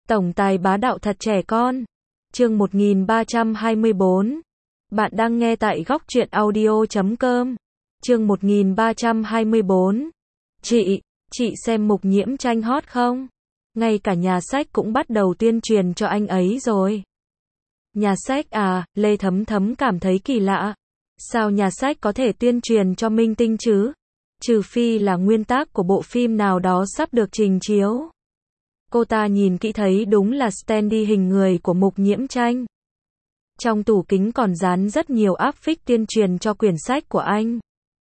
Tổng tài bá đạo thật trẻ con. Chương 1324. Bạn đang nghe tại góc truyện audio.com. Chương 1324. Chị xem Mục Nhiễm Tranh hot không? Ngay cả nhà sách cũng bắt đầu tuyên truyền cho anh ấy rồi. Nhà sách à? Lê Thấm Thấm cảm thấy kỳ lạ. Sao nhà sách có thể tuyên truyền cho minh tinh chứ? Trừ phi là nguyên tác của bộ phim nào đó sắp được trình chiếu. Cô ta nhìn kỹ thấy đúng là standee hình người của Mục Nhiễm Tranh. Trong tủ kính còn dán rất nhiều áp phích tuyên truyền cho quyển sách của anh.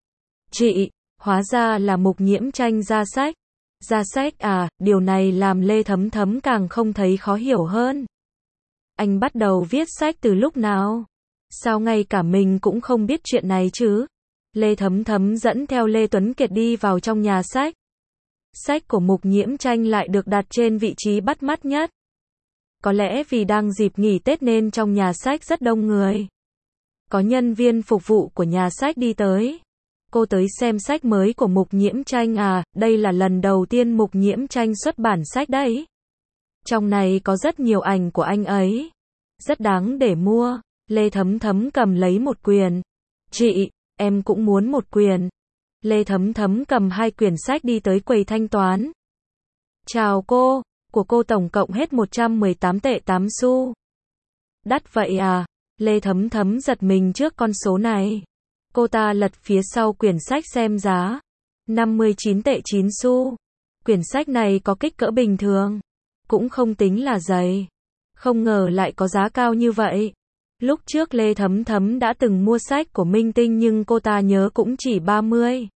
Chị, hóa ra là Mục Nhiễm Tranh ra sách. Ra sách à? Điều này làm Lê Thấm Thấm càng không thấy khó hiểu hơn. Anh bắt đầu viết sách từ lúc nào? Sao ngay cả mình cũng không biết chuyện này chứ? Lê Thấm Thấm dẫn theo Lê Tuấn Kiệt đi vào trong nhà sách. Sách của Mục Nhiễm Tranh lại được đặt trên vị trí bắt mắt nhất. Có lẽ vì đang dịp nghỉ Tết nên trong nhà sách rất đông người. Có nhân viên phục vụ của nhà sách đi tới. Cô tới xem sách mới của Mục Nhiễm Tranh à? Đây là lần đầu tiên Mục Nhiễm Tranh xuất bản sách đấy. Trong này có rất nhiều ảnh của anh ấy. Rất đáng để mua. Lê Thấm Thấm cầm lấy một quyển. Chị, em cũng muốn một quyển. Lê Thấm Thấm cầm 2 quyển sách đi tới quầy thanh toán. Chào cô, của cô tổng cộng hết 118 tệ 8 xu. Đắt vậy à? Lê Thấm Thấm giật mình trước con số này. Cô ta lật phía sau quyển sách xem giá. 59 tệ 9 xu. Quyển sách này có kích cỡ bình thường. Cũng không tính là dày. Không ngờ lại có giá cao như vậy. Lúc trước Lê Thấm Thấm đã từng mua sách của minh tinh nhưng cô ta nhớ cũng chỉ 30,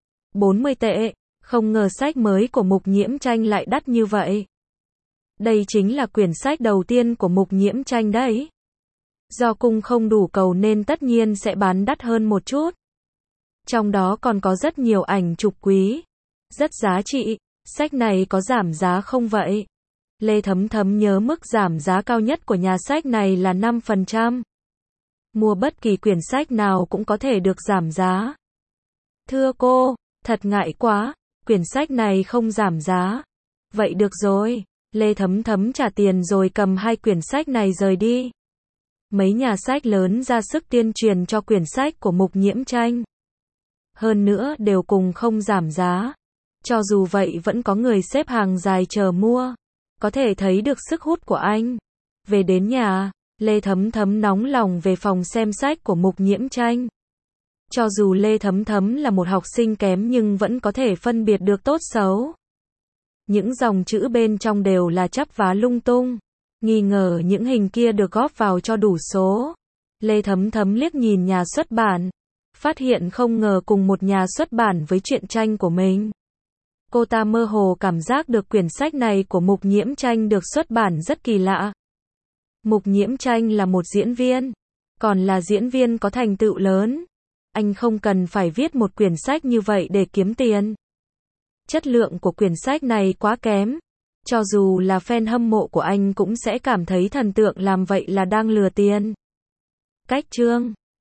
40 tệ. Không ngờ sách mới của Mục Nhiễm Tranh lại đắt như vậy. Đây chính là quyển sách đầu tiên của Mục Nhiễm Tranh đấy. Do cung không đủ cầu nên tất nhiên sẽ bán đắt hơn một chút. Trong đó còn có rất nhiều ảnh chụp quý. Rất giá trị. Sách này có giảm giá không vậy? Lê Thấm Thấm nhớ mức giảm giá cao nhất của nhà sách này là 5%. Mua bất kỳ quyển sách nào cũng có thể được giảm giá. Thưa cô, thật ngại quá, quyển sách này không giảm giá. Vậy được rồi. Lê Thấm Thấm trả tiền rồi cầm 2 quyển sách này rời đi. Mấy nhà sách lớn ra sức tuyên truyền cho quyển sách của Mục Nhiễm Tranh. Hơn nữa đều cùng không giảm giá. Cho dù vậy vẫn có người xếp hàng dài chờ mua. Có thể thấy được sức hút của anh. Về đến nhà, Lê Thấm Thấm nóng lòng về phòng xem sách của Mục Nhiễm Tranh. Cho dù Lê Thấm Thấm là một học sinh kém nhưng vẫn có thể phân biệt được tốt xấu. Những dòng chữ bên trong đều là chắp vá lung tung. Nghi ngờ những hình kia được góp vào cho đủ số. Lê Thấm Thấm liếc nhìn nhà xuất bản. Phát hiện không ngờ cùng một nhà xuất bản với truyện tranh của mình. Cô ta mơ hồ cảm giác được quyển sách này của Mục Nhiễm Tranh được xuất bản rất kỳ lạ. Mục Nhiễm Tranh là một diễn viên. Còn là diễn viên có thành tựu lớn. Anh không cần phải viết một quyển sách như vậy để kiếm tiền. Chất lượng của quyển sách này quá kém. Cho dù là fan hâm mộ của anh cũng sẽ cảm thấy thần tượng làm vậy là đang lừa tiền. Cách chương